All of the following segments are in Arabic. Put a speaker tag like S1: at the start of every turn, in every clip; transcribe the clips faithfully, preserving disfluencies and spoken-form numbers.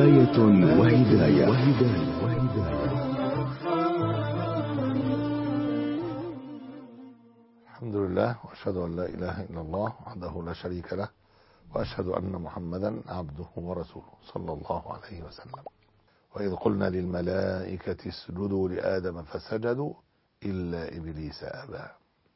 S1: حكاية وهداية.
S2: الحمد لله، وأشهد أن لا إله إلا الله وحده لا شريك له، وأشهد أن محمدا عبده ورسوله صلى الله عليه وسلم. وإذ قلنا للملائكة اسجدوا لآدم فسجدوا إلا إبليس أبى.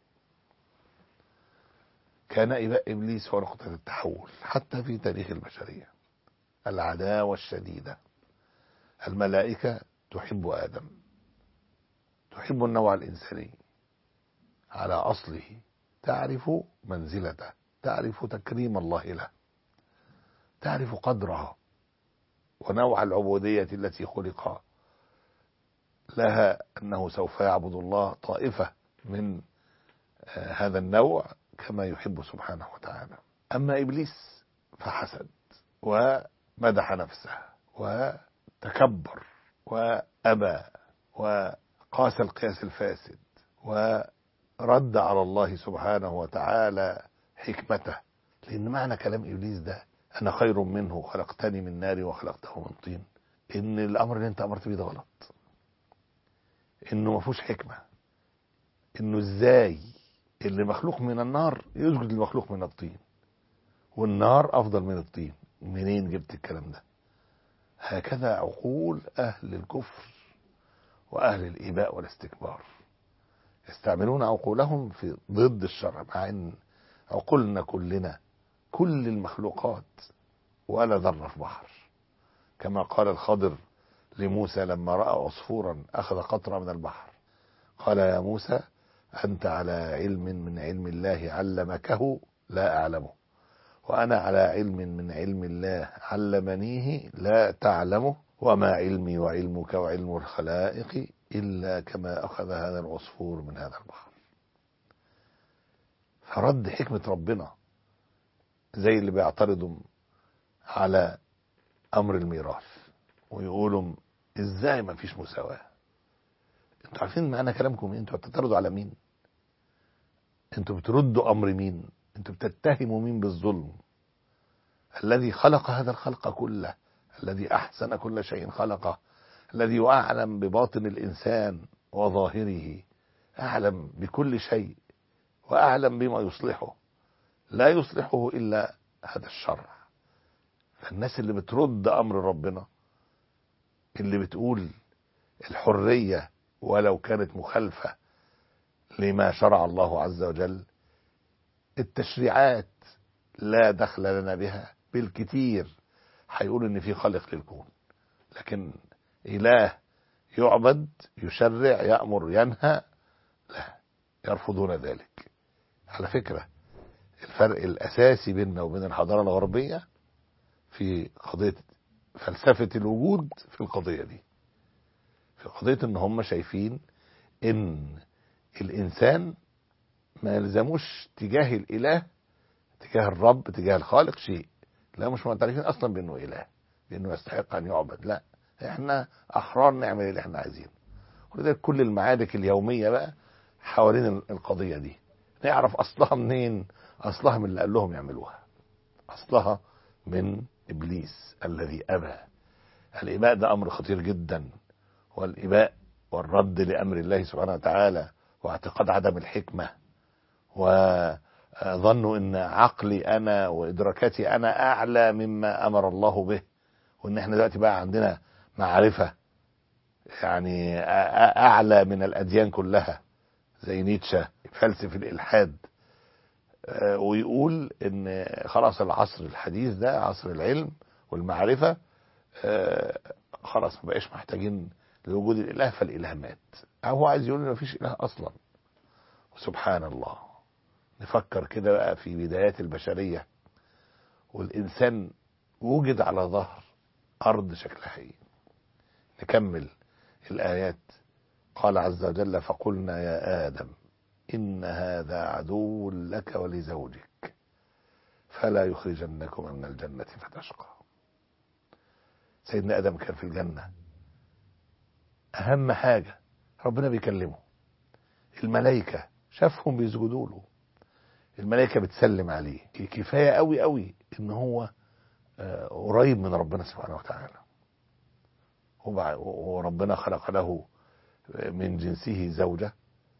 S2: كان إباء إبليس هو نقطة التحول حتى في تاريخ البشرية، العداوة الشديدة. الملائكة تحب آدم، تحب النوع الإنساني على أصله، تعرف منزلته، تعرف تكريم الله له، تعرف قدرها ونوع العبودية التي خلق لها، أنه سوف يعبد الله طائفة من هذا النوع كما يحب سبحانه وتعالى. أما إبليس فحسد ومدح نفسه وتكبر وأبى وقاس القياس الفاسد ورد على الله سبحانه وتعالى حكمته. لأن معنى كلام إبليس ده أنا خير منه خلقتني من نار وخلقته من طين، إن الأمر اللي أنت أمرت بيه ده غلط، إنه ما فيهوش حكمة، إنه إزاي اللي مخلوق من النار يسجد للمخلوق من الطين، والنار أفضل من الطين. منين جبت الكلام ده؟ هكذا عقول أهل الكفر وأهل الإباء والاستكبار، يستعملون عقولهم في ضد الشرع، مع أن عقولنا كلنا كل المخلوقات ولا ذرة في بحر. كما قال الخضر لموسى لما رأى عصفورا أخذ قطرة من البحر، قال يا موسى أنت على علم من علم الله علمكه لا أعلمه، وأنا على علم من علم الله علمنيه لا تعلمه، وما علمي وعلمك وعلم الخلائق إلا كما أخذ هذا العصفور من هذا البحر. فرد حكمة ربنا، زي اللي بيعترضوا على أمر الميراث ويقولوا إزاي ما فيش مساواة. انتوا عارفين معنى كلامكم ايه؟ انتوا بتعترضوا على مين؟ انتوا بتردوا أمر مين؟ انتوا بتتهموا مين بالظلم؟ الذي خلق هذا الخلق كله، الذي أحسن كل شيء خلقه، الذي أعلم بباطن الإنسان وظاهره، أعلم بكل شيء وأعلم بما يصلحه، لا يصلحه إلا هذا الشرع. فالناس اللي بترد أمر ربنا، اللي بتقول الحرية ولو كانت مخالفة لما شرع الله عز وجل، التشريعات لا دخل لنا بها، بالكتير هيقول ان في خالق للكون، لكن إله يعبد يشرع يأمر ينهى لا، يرفضون ذلك. على فكرة الفرق الأساسي بيننا وبين الحضارة الغربية في قضية فلسفة الوجود، في القضية دي، في قضية ان هم شايفين ان الإنسان ما يلزموش تجاه الإله، تجاه الرب، تجاه الخالق شيء، لا مش معترفين أصلا بأنه إله، بأنه يستحق أن يعبد. لا، احنا أحرار نعمل اللي احنا عايزينه. ولذلك كل المعارك اليومية بقى حوالين القضية دي، نعرف أصلها منين؟ أصلها من اللي قال لهم يعملوها، أصلها من إبليس الذي أبى. الإباء ده أمر خطير جدا، والإباء والرد لأمر الله سبحانه وتعالى واعتقاد عدم الحكمة، وظنوا ان عقلي انا وادراكاتي انا اعلى مما امر الله به، وان احنا دلوقتي بقى عندنا معرفة يعني اعلى من الاديان كلها، زي نيتشه فلسفة الالحاد، ويقول ان خلاص العصر الحديث ده عصر العلم والمعرفة، خلاص ما بقاش محتاجين لوجود الاله، فالاله مات. او هو عايز يقول ان مفيش اله اصلا. سبحان الله. نفكر كده بقى في بدايات البشرية، والإنسان وجد على ظهر أرض شكلها ايه. نكمل الآيات. قال عز وجل فقلنا يا آدم إن هذا عدو لك ولزوجك فلا يخرجنكما من الجنة فتشقى. سيدنا آدم كان في الجنة، أهم حاجة ربنا بيكلمه، الملائكة شافهم بيسجدوا له، الملائكة بتسلم عليه، كفاية قوي قوي ان هو قريب من ربنا سبحانه وتعالى. وربنا خلق له من جنسه زوجة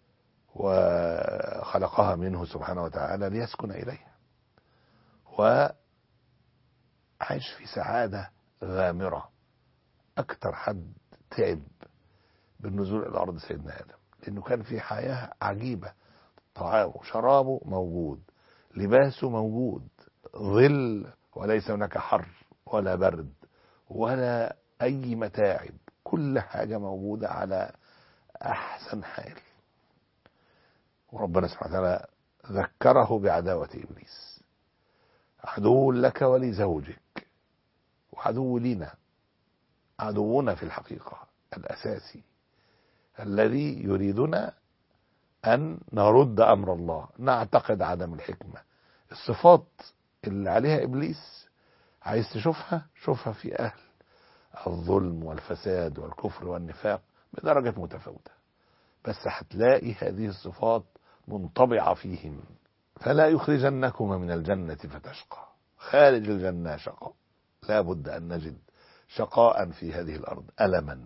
S2: وخلقها منه سبحانه وتعالى ليسكن إليها، وعيش في سعادة غامرة. أكتر حد تعب بالنزول إلى الأرض سيدنا آدم، لأنه كان في حياة عجيبة، طعامه شرابه موجود، لباسه موجود، ظل وليس هناك حر ولا برد ولا أي متاعب، كل حاجة موجودة على أحسن حال. وربنا سبحانه وتعالى ذكره بعداوة إبليس، عدو لك ولزوجك وعدو لنا، عدونا في الحقيقة الأساسي الذي يريدنا أن نرد أمر الله، نعتقد عدم الحكمة. الصفات اللي عليها إبليس عايز تشوفها، شوفها في أهل الظلم والفساد والكفر والنفاق بدرجة متفاوتة، بس هتلاقي هذه الصفات منطبعة فيهم. فلا يخرجنكم من الجنة فتشقى، خارج الجنة شقاء، لا بد أن نجد شقاء في هذه الأرض، ألما.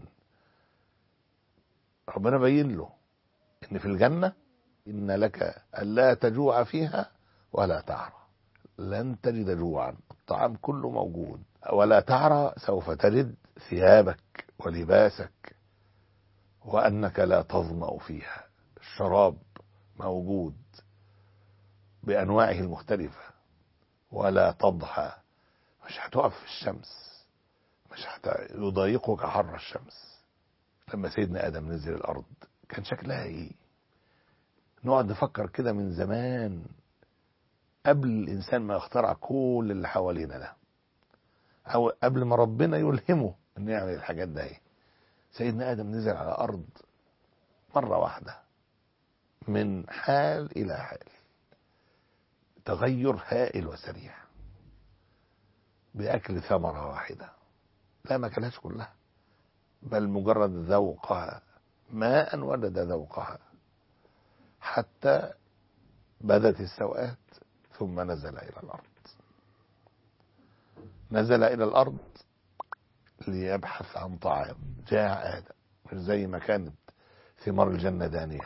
S2: ربنا بين له إن في الجنة إن لك ألا تجوع فيها ولا تعرى، لن تجد جوعا، الطعام كله موجود، ولا تعرى سوف تجد ثيابك ولباسك، وأنك لا تظمأ فيها، الشراب موجود بأنواعه المختلفة، ولا تضحى، مش هتقف في الشمس، مش يضايقك حر الشمس. لما سيدنا آدم نزل الأرض كان شكلها إيه؟ نقعد نفكر كده من زمان، قبل الإنسان ما يخترع كل اللي حوالينا ده، أو قبل ما ربنا يلهمه أن يعمل الحاجات ده. إيه؟ سيدنا آدم نزل على الأرض مرة واحدة، من حال إلى حال، تغير هائل وسريع، بأكل ثمرة واحدة، لا ما كلهاش كلها، بل مجرد ذوقها، ماء وجد ذوقها، حتى بدت السوءات، ثم نزل إلى الأرض. نزل إلى الأرض ليبحث عن طعام، جاء آدم، مش زي ما كانت ثمار الجنة دانية،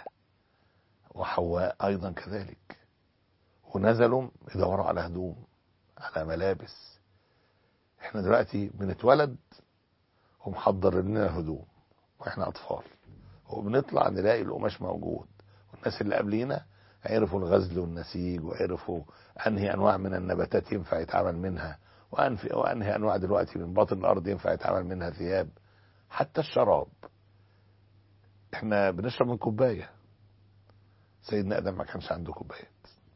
S2: وحواء أيضا كذلك، ونزلوا يدوروا على هدوم، على ملابس. احنا دلوقتي بنتولد ومحضر لنا هدوم واحنا أطفال، وبنطلع نلاقي القماش موجود، والناس اللي قبلينا عرفوا الغزل والنسيج، وعرفوا أنهي أنواع من النباتات ينفع يتعمل منها، وأنهي أنواع دلوقتي من باطن الأرض ينفع يتعمل منها ثياب. حتى الشراب احنا بنشرب من كوباية، سيدنا آدم ما كانش عنده كوبايات،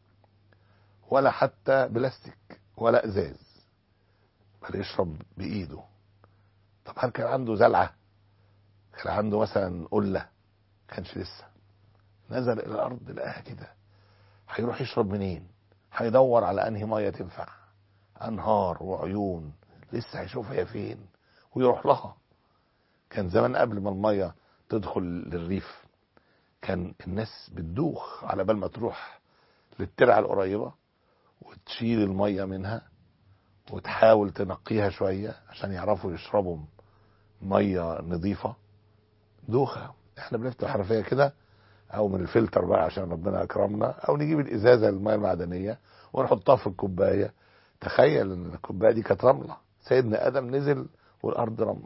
S2: ولا حتى بلاستيك ولا ازاز، بل يشرب بإيده. طب هل كان عنده زلعة؟ كان عنده مثلا قلة؟ كانش لسه. نزل إلى الأرض لقاها كده، هيروح يشرب منين؟ هيدور على أنهي مية تنفع، أنهار وعيون لسه هيشوفها هي فين ويروح لها. كان زمان قبل ما المية تدخل للريف كان الناس بتدوخ على بال ما تروح للترعة القريبة وتشيل المية منها وتحاول تنقيها شوية عشان يعرفوا يشربوا مية نظيفة. دوخة. احنا بنفتح حرفية كده، او من الفلتر بقى عشان ربنا اكرمنا، او نجيب الازازة المية المعدنية ونحطها في الكوباية. تخيل ان الكوباية دي كانت رملة. سيدنا آدم نزل والارض رم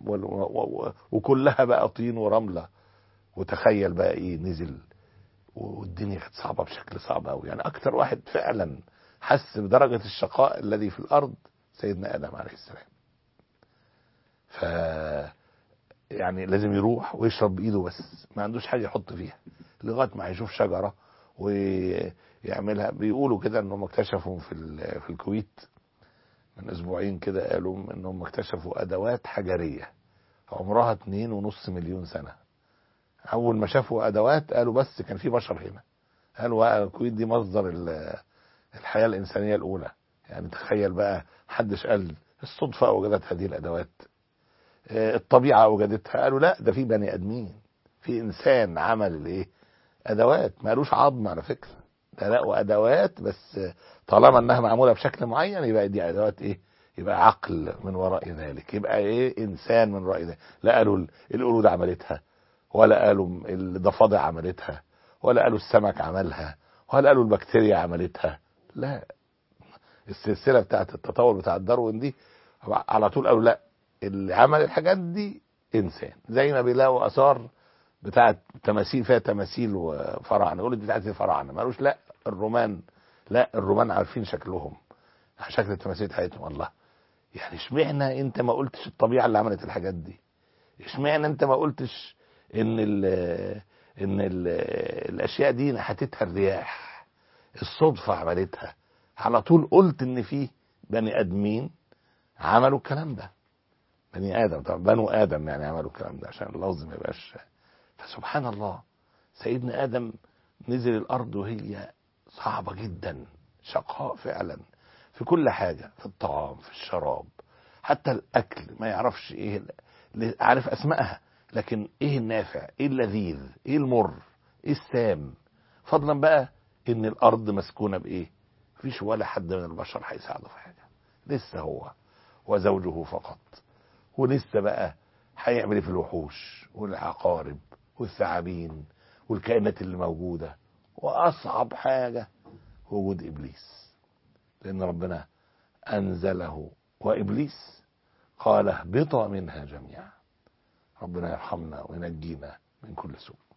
S2: وكلها بقى طين ورملة، وتخيل بقى ايه نزل، والدنيا كانت صعبة بشكل صعب قوي. يعني اكتر واحد فعلا حس بدرجة الشقاء الذي في الارض سيدنا آدم عليه السلام. ف يعني لازم يروح ويشرب بايده، بس ما عندوش حاجة يحط فيها لغاية ما هيشوف شجرة ويعملها. بيقولوا كده انهم اكتشفوا في في الكويت من اسبوعين كده، قالوا انهم اكتشفوا ادوات حجرية عمرها اتنين ونص مليون سنة. اول ما شافوا ادوات قالوا بس كان في بشر هنا، قالوا الكويت دي مصدر الحياة الانسانية الاولى. يعني تخيل بقى، محدش قال الصدفة اوجدت هذه الادوات، الطبيعة اوجدتها. قالوا لا، ده في بني ادمين، في انسان عمل الايه، ادوات. ما قالوش عظم على فكرة، ده لقوا ادوات، بس طالما انها معمولة بشكل معين يبقى دي ادوات ايه، يبقى عقل من وراء ذلك، يبقى ايه انسان من وراء ذلك. لا قالوا القرود عملتها، ولا قالوا الضفادع عملتها، ولا قالوا السمك عملها، ولا قالوا البكتيريا عملتها. لا، السلسله بتاعت التطور بتاع داروين دي على طول قالوا لا، اللي عمل الحاجات دي انسان. زي ما بيلاقوا اثار بتاعت تماثيل فيها تماثيل وفراعنه، يقول دي بتاعت الفراعنه، ما قالوش لا الرومان، لا الرومان عارفين شكلهم، شكل التماثيل بتاعتهم. الله، يعني اشمعنى انت ما قلتش الطبيعه اللي عملت الحاجات دي؟ اشمعنى انت ما قلتش ان ال ان ال الاشياء دي نحتتها الرياح، الصدفه عملتها؟ على طول قلت ان في بني ادمين عملوا الكلام ده، بني ادم طبعا، بنو ادم يعني عملوا الكلام ده عشان اللفظ ما يبقاش. فسبحان الله، سيدنا ادم نزل الارض وهي صعبه جدا، شقاء فعلا في كل حاجه، في الطعام، في الشراب، حتى الاكل ما يعرفش ايه، عارف اسمائها لكن ايه النافع، ايه اللذيذ، ايه المر، ايه السام، فضلا بقى ان الارض مسكونه بايه، مفيش ولا حد من البشر هيساعده في حاجه، لسه هو وزوجه فقط، ولسه بقى هيعمل ايه في الوحوش والعقارب والثعابين والكائنات اللي موجوده. واصعب حاجه وجود ابليس، لان ربنا انزله وابليس قال اهبطا منها جميعا. ربنا يرحمنا وينجينا من كل سوء.